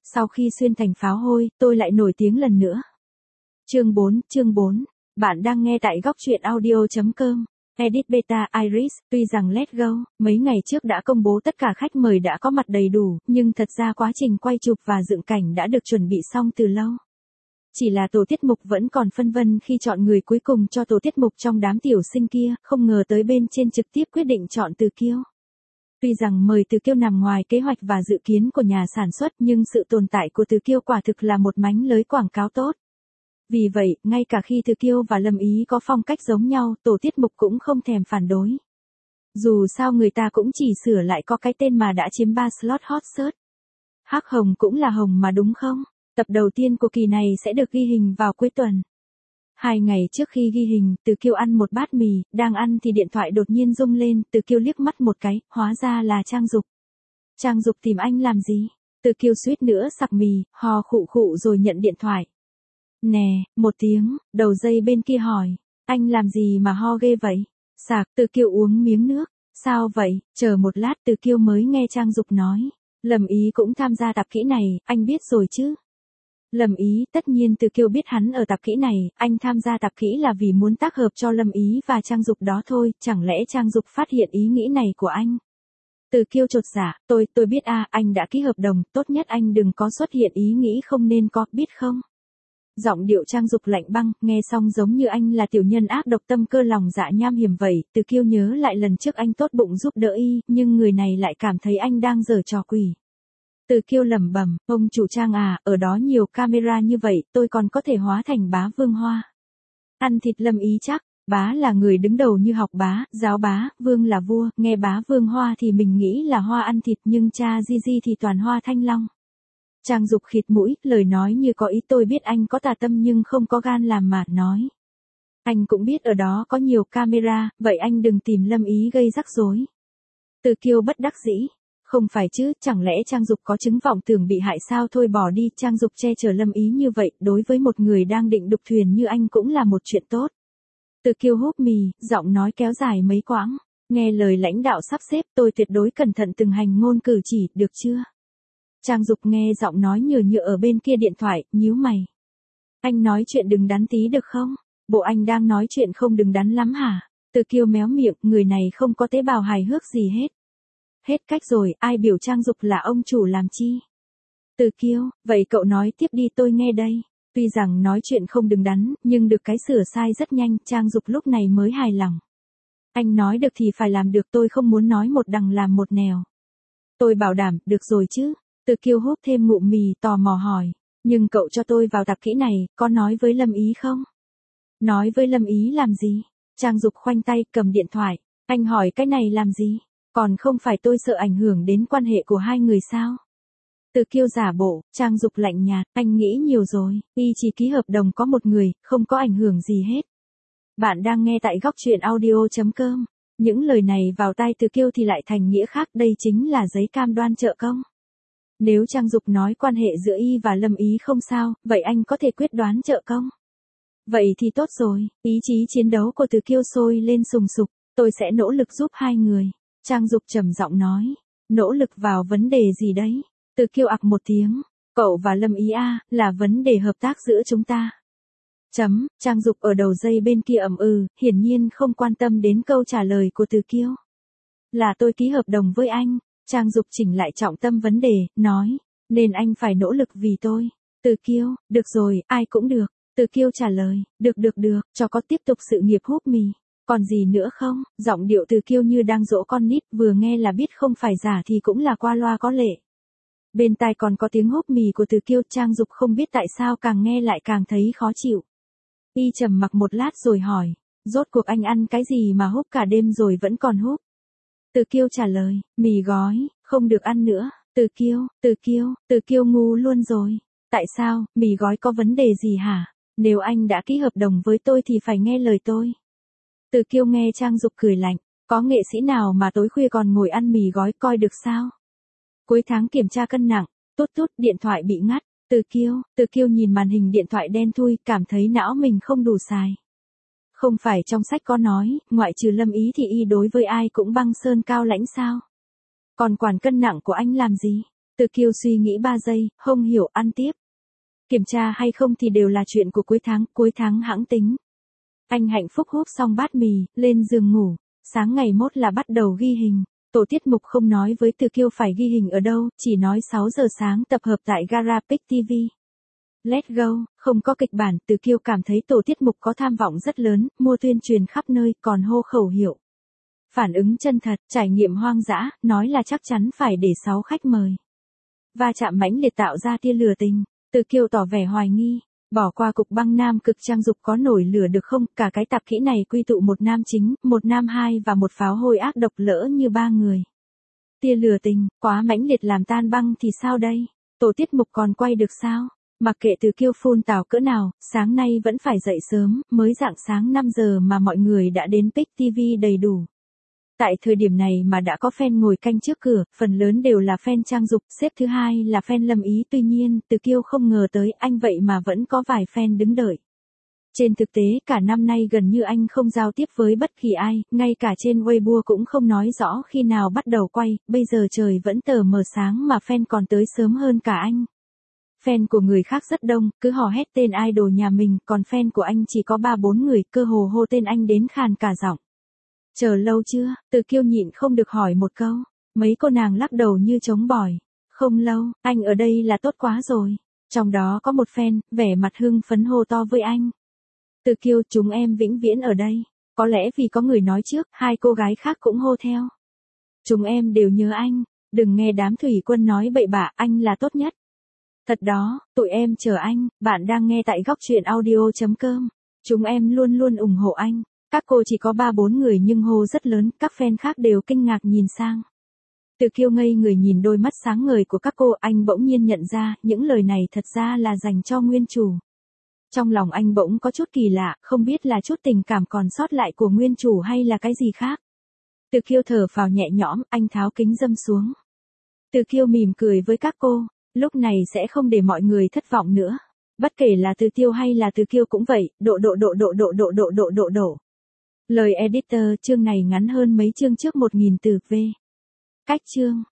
Sau khi xuyên thành pháo hôi, tôi lại nổi tiếng lần nữa. Chương 4. Bạn đang nghe tại góc truyện audio.com. Edit Beta Iris, tuy rằng Let's Go, mấy ngày trước đã công bố tất cả khách mời đã có mặt đầy đủ, nhưng thật ra quá trình quay chụp và dựng cảnh đã được chuẩn bị xong từ lâu. Chỉ là tổ tiết mục vẫn còn phân vân khi chọn người cuối cùng cho tổ tiết mục trong đám tiểu sinh kia, không ngờ tới bên trên trực tiếp quyết định chọn Từ Kiêu. Tuy rằng mời Từ Kiêu nằm ngoài kế hoạch và dự kiến của nhà sản xuất nhưng sự tồn tại của Từ Kiêu quả thực là một mánh lưới quảng cáo tốt. Vì vậy, ngay cả khi Từ Kiêu và Lâm Ý có phong cách giống nhau, tổ tiết mục cũng không thèm phản đối. Dù sao người ta cũng chỉ sửa lại có cái tên mà đã chiếm 3 slot hot search. Hắc hồng cũng là hồng mà đúng không? Tập đầu tiên của kỳ này sẽ được ghi hình vào cuối tuần. 2 ngày trước khi ghi hình, Từ Kiêu ăn một bát mì, đang ăn thì điện thoại đột nhiên rung lên, Từ Kiêu liếc mắt một cái, hóa ra là Trang Dục. Trang Dục tìm anh làm gì? Từ Kiêu suýt nữa sặc mì, ho khụ khụ rồi nhận điện thoại. Nè, một tiếng, đầu dây bên kia hỏi, anh làm gì mà ho ghê vậy? Sạc, Từ Kiêu uống miếng nước, sao vậy? Chờ một lát Từ Kiêu mới nghe Trang Dục nói, Lâm Ý cũng tham gia tập kỹ này, anh biết rồi chứ? Lâm Ý, tất nhiên Từ Kiêu biết hắn ở tập kỹ này, anh tham gia tập kỹ là vì muốn tác hợp cho Lâm Ý và Trang Dục đó thôi, chẳng lẽ Trang Dục phát hiện ý nghĩ này của anh? Từ Kiêu chột dạ, tôi biết anh đã ký hợp đồng, tốt nhất anh đừng có xuất hiện ý nghĩ không nên có, biết không? Giọng điệu Trang Dục lạnh băng, nghe xong giống như anh là tiểu nhân ác độc tâm cơ lòng dạ nham hiểm vậy, Từ Kiêu nhớ lại lần trước anh tốt bụng giúp đỡ y, nhưng người này lại cảm thấy anh đang giở trò quỷ. Từ Kiêu lẩm bẩm, ông chủ Trang ở đó nhiều camera như vậy, tôi còn có thể hóa thành bá Vương Hoa. Ăn thịt Lâm Ý chắc, bá là người đứng đầu như học bá, giáo bá, vương là vua, nghe bá Vương Hoa thì mình nghĩ là hoa ăn thịt nhưng cha Gigi thì toàn hoa thanh long. Trang Dục khịt mũi, lời nói như có ý, tôi biết anh có tà tâm nhưng không có gan làm mà nói. Anh cũng biết ở đó có nhiều camera, vậy anh đừng tìm Lâm Ý gây rắc rối. Từ Kiêu bất đắc dĩ. Không phải chứ, chẳng lẽ Trang Dục có chứng vọng tưởng bị hại sao? Thôi bỏ đi, Trang Dục che chở Lâm Ý như vậy, đối với một người đang định đục thuyền như anh cũng là một chuyện tốt. Từ Kiêu húp mì, giọng nói kéo dài mấy quãng, nghe lời lãnh đạo sắp xếp, tôi tuyệt đối cẩn thận từng hành ngôn cử chỉ, được chưa? Trang Dục nghe giọng nói nhờ nhựa ở bên kia điện thoại, nhíu mày. Anh nói chuyện đừng đắn tí được không? Bộ anh đang nói chuyện không đừng đắn lắm hả? Từ Kiêu méo miệng, người này không có tế bào hài hước gì hết. Hết cách rồi, ai biểu Trang Dục là ông chủ làm chi? Từ Kiêu, vậy cậu nói tiếp đi tôi nghe đây. Tuy rằng nói chuyện không đứng đắn, nhưng được cái sửa sai rất nhanh, Trang Dục lúc này mới hài lòng. Anh nói được thì phải làm được, tôi không muốn nói một đằng làm một nẻo. Tôi bảo đảm, được rồi chứ? Từ Kiêu húp thêm ngụm mì, tò mò hỏi. Nhưng cậu cho tôi vào tập kỹ này, có nói với Lâm Ý không? Nói với Lâm Ý làm gì? Trang Dục khoanh tay cầm điện thoại. Anh hỏi cái này làm gì? Còn không phải tôi sợ ảnh hưởng đến quan hệ của hai người sao? Từ Kiêu giả bộ, Trang Dục lạnh nhạt, anh nghĩ nhiều rồi, y chỉ ký hợp đồng có một người, không có ảnh hưởng gì hết. Bạn đang nghe tại góc truyện audio.com. Những lời này vào tai Từ Kiêu thì lại thành nghĩa khác, đây chính là giấy cam đoan trợ công. Nếu Trang Dục nói quan hệ giữa y và Lâm Ý không sao, vậy anh có thể quyết đoán trợ công. Vậy thì tốt rồi, ý chí chiến đấu của Từ Kiêu sôi lên sùng sục, tôi sẽ nỗ lực giúp hai người. Trang Dục trầm giọng nói, nỗ lực vào vấn đề gì đấy? Từ Kiêu ặc một tiếng, cậu và Lâm Ý là vấn đề hợp tác giữa chúng ta. Trang Dục ở đầu dây bên kia hiển nhiên không quan tâm đến câu trả lời của Từ Kiêu. Là tôi ký hợp đồng với anh, Trang Dục chỉnh lại trọng tâm vấn đề, nói, nên anh phải nỗ lực vì tôi. Từ Kiêu, được rồi, ai cũng được. Từ Kiêu trả lời, được, cho có tiếp tục sự nghiệp húp mì. Còn gì nữa không? Giọng điệu Từ Kiêu như đang dỗ con nít, vừa nghe là biết không phải giả thì cũng là qua loa có lệ. Bên tai còn có tiếng húp mì của Từ Kiêu, Trang Dục không biết tại sao càng nghe lại càng thấy khó chịu. Y trầm mặc một lát rồi hỏi, rốt cuộc anh ăn cái gì mà húp cả đêm rồi vẫn còn húp? Từ Kiêu trả lời, mì gói, không được ăn nữa. Từ Kiêu ngu luôn rồi. Tại sao, mì gói có vấn đề gì hả? Nếu anh đã ký hợp đồng với tôi thì phải nghe lời tôi. Từ Kiêu nghe Trang Dục cười lạnh, có nghệ sĩ nào mà tối khuya còn ngồi ăn mì gói coi được sao? Cuối tháng kiểm tra cân nặng, tút điện thoại bị ngắt. Từ Kiêu nhìn màn hình điện thoại đen thui, cảm thấy não mình không đủ xài. Không phải trong sách có nói, ngoại trừ Lâm Ý thì y đối với ai cũng băng sơn cao lãnh sao? Còn quản cân nặng của anh làm gì? Từ Kiêu suy nghĩ 3 giây, không hiểu, ăn tiếp. Kiểm tra hay không thì đều là chuyện của cuối tháng hãng tính. Anh hạnh phúc húp xong bát mì, lên giường ngủ. Sáng ngày mốt là bắt đầu ghi hình. Tổ tiết mục không nói với Từ Kiêu phải ghi hình ở đâu, chỉ nói 6 giờ sáng tập hợp tại gara Pick TV. Let's go, không có kịch bản, Từ Kiêu cảm thấy tổ tiết mục có tham vọng rất lớn, mua tuyên truyền khắp nơi, còn hô khẩu hiệu. Phản ứng chân thật, trải nghiệm hoang dã, nói là chắc chắn phải để 6 khách mời. Va chạm mãnh liệt tạo ra tia lửa tình, Từ Kiêu tỏ vẻ hoài nghi. Bỏ qua cục băng nam cực trang dục có nổi lửa được không, cả cái tạp kỹ này quy tụ một nam chính, một nam hai và một pháo hôi ác độc lỡ như 3 người. Tia lửa tình, quá mãnh liệt làm tan băng thì sao đây? Tổ tiết mục còn quay được sao? Mặc kệ Từ Kiêu phun tào cỡ nào, sáng nay vẫn phải dậy sớm, mới rạng sáng 5 giờ mà mọi người đã đến Pick TV đầy đủ. Tại thời điểm này mà đã có fan ngồi canh trước cửa, phần lớn đều là fan trang dục, xếp thứ hai là fan Lâm Ý, tuy nhiên, Từ Kiêu không ngờ tới anh vậy mà vẫn có vài fan đứng đợi. Trên thực tế, cả năm nay gần như anh không giao tiếp với bất kỳ ai, ngay cả trên Weibo cũng không nói rõ khi nào bắt đầu quay, bây giờ trời vẫn tờ mờ sáng mà fan còn tới sớm hơn cả anh. Fan của người khác rất đông, cứ hò hét tên idol nhà mình, còn fan của anh chỉ có 3-4 người, cơ hồ hô tên anh đến khàn cả giọng. Chờ lâu chưa? Từ Kiêu nhịn không được hỏi một câu. Mấy cô nàng lắc đầu như trống bỏi. Không lâu, anh ở đây là tốt quá rồi. Trong đó có một fan, vẻ mặt hưng phấn hô to với anh. Từ Kiêu, chúng em vĩnh viễn ở đây. Có lẽ vì có người nói trước, 2 cô gái khác cũng hô theo. Chúng em đều nhớ anh. Đừng nghe đám thủy quân nói bậy bạ, anh là tốt nhất. Thật đó, tụi em chờ anh. Bạn đang nghe tại góc truyện audio.com. Chúng em luôn luôn ủng hộ anh. Các cô chỉ có 3-4 người nhưng hô rất lớn, các fan khác đều kinh ngạc nhìn sang. Từ Kiêu ngây người nhìn đôi mắt sáng ngời của các cô, anh bỗng nhiên nhận ra, những lời này thật ra là dành cho nguyên chủ. Trong lòng anh bỗng có chút kỳ lạ, không biết là chút tình cảm còn sót lại của nguyên chủ hay là cái gì khác. Từ Kiêu thở phào nhẹ nhõm, anh tháo kính dâm xuống. Từ Kiêu mỉm cười với các cô, lúc này sẽ không để mọi người thất vọng nữa. Bất kể là Từ Tiêu hay là Từ Kiêu cũng vậy, độ. Lời editor, chương này ngắn hơn mấy chương trước 1000 từ v. Cách chương